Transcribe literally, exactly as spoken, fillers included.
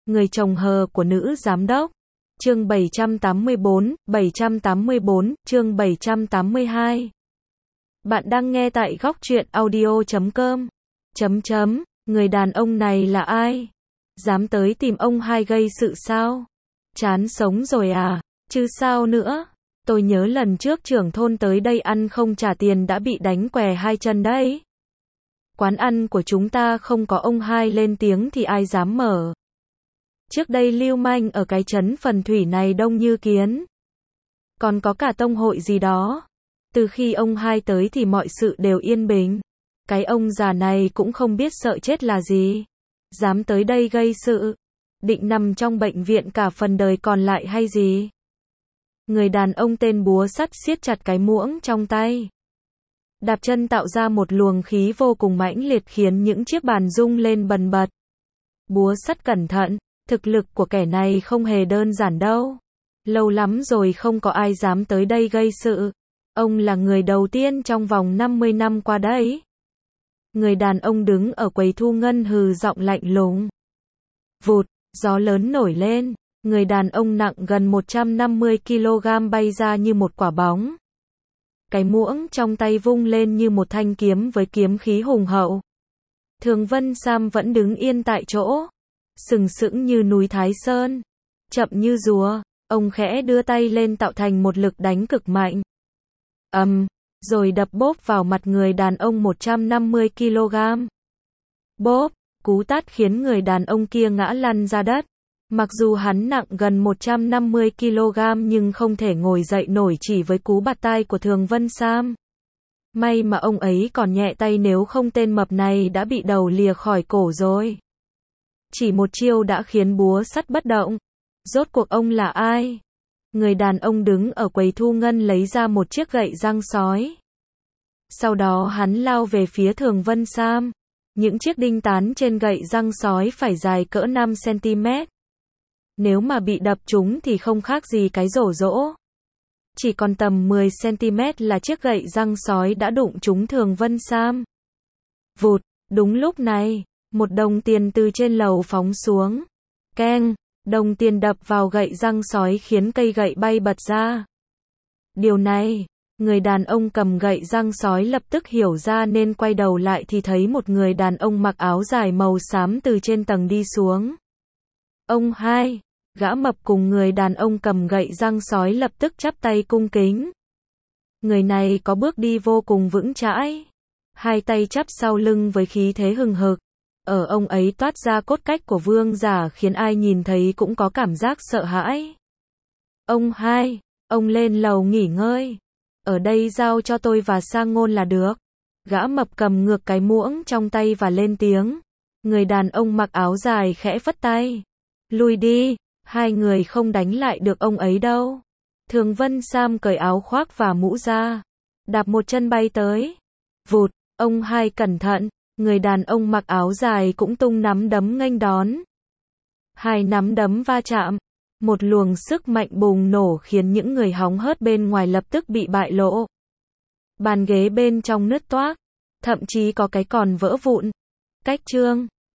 Người chồng hờ của nữ giám đốc. Chương bảy trăm tám mươi bốn, bảy trăm tám mươi bốn, chương bảy trăm tám mươi hai. Bạn đang nghe tại góc truyện audio chấm com. Chấm chấm, người đàn ông này là ai? Dám tới tìm ông hai gây sự sao? Chán sống rồi à? Chứ sao nữa? Tôi nhớ lần trước trưởng thôn tới đây ăn không trả tiền đã bị đánh què hai chân đấy. Quán ăn của chúng ta không có ông hai lên tiếng thì ai dám mở. Trước đây lưu manh ở cái trấn Phần Thủy này đông như kiến. Còn có cả tông hội gì đó. Từ khi ông hai tới thì mọi sự đều yên bình. Cái ông già này cũng không biết sợ chết là gì. Dám tới đây gây sự. Định nằm trong bệnh viện cả phần đời còn lại hay gì? Người đàn ông tên búa sắt siết chặt cái muỗng trong tay. Đạp chân tạo ra một luồng khí vô cùng mãnh liệt khiến những chiếc bàn rung lên bần bật. Búa sắt cẩn thận, thực lực của kẻ này không hề đơn giản đâu. Lâu lắm rồi không có ai dám tới đây gây sự. Ông là người đầu tiên trong vòng năm mươi năm qua đấy. Người đàn ông đứng ở quầy thu ngân hừ giọng lạnh lùng. Vụt, gió lớn nổi lên. Người đàn ông nặng gần một trăm năm mươi ki lô gam bay ra như một quả bóng. Cái muỗng trong tay vung lên như một thanh kiếm với kiếm khí hùng hậu. Thường Vân Sam vẫn đứng yên tại chỗ. Sừng sững như núi Thái Sơn. Chậm như rùa. Ông khẽ đưa tay lên tạo thành một lực đánh cực mạnh. Ầm, um, rồi đập bốp vào mặt người đàn ông một trăm năm mươi ki lô gam. Bốp, cú tát khiến người đàn ông kia ngã lăn ra đất. Mặc dù hắn nặng gần một trăm năm mươi ki lô gam nhưng không thể ngồi dậy nổi chỉ với cú bạt tai của Thường Vân Sam. May mà ông ấy còn nhẹ tay nếu không tên mập này đã bị đầu lìa khỏi cổ rồi. Chỉ một chiêu đã khiến búa sắt bất động. Rốt cuộc ông là ai? Người đàn ông đứng ở quầy thu ngân lấy ra một chiếc gậy răng sói. Sau đó hắn lao về phía Thường Vân Sam. Những chiếc đinh tán trên gậy răng sói phải dài cỡ năm xăng ti mét. Nếu mà bị đập trúng thì không khác gì cái rổ rỗ. Chỉ còn tầm mười xăng ti mét là chiếc gậy răng sói đã đụng trúng Thường Vân Sam. Vụt, đúng lúc này, một đồng tiền từ trên lầu phóng xuống. Keng, đồng tiền đập vào gậy răng sói khiến cây gậy bay bật ra. Điều này, người đàn ông cầm gậy răng sói lập tức hiểu ra nên quay đầu lại thì thấy một người đàn ông mặc áo dài màu xám từ trên tầng đi xuống. Ông hai, gã mập cùng người đàn ông cầm gậy răng sói lập tức chắp tay cung kính. Người này có bước đi vô cùng vững chãi. Hai tay chắp sau lưng với khí thế hừng hực. Ở ông ấy toát ra cốt cách của vương giả khiến ai nhìn thấy cũng có cảm giác sợ hãi. Ông hai, ông lên lầu nghỉ ngơi. Ở đây giao cho tôi và Sang Ngôn là được. Gã mập cầm ngược cái muỗng trong tay và lên tiếng. Người đàn ông mặc áo dài khẽ phất tay. Lùi đi, hai người không đánh lại được ông ấy đâu. Thường Vân Sam cởi áo khoác và mũ ra. Đạp một chân bay tới. Vụt, ông hai cẩn thận. Người đàn ông mặc áo dài cũng tung nắm đấm nghênh đón. Hai nắm đấm va chạm. Một luồng sức mạnh bùng nổ khiến những người hóng hớt bên ngoài lập tức bị bại lộ. Bàn ghế bên trong nứt toác. Thậm chí có cái còn vỡ vụn. Cách chương.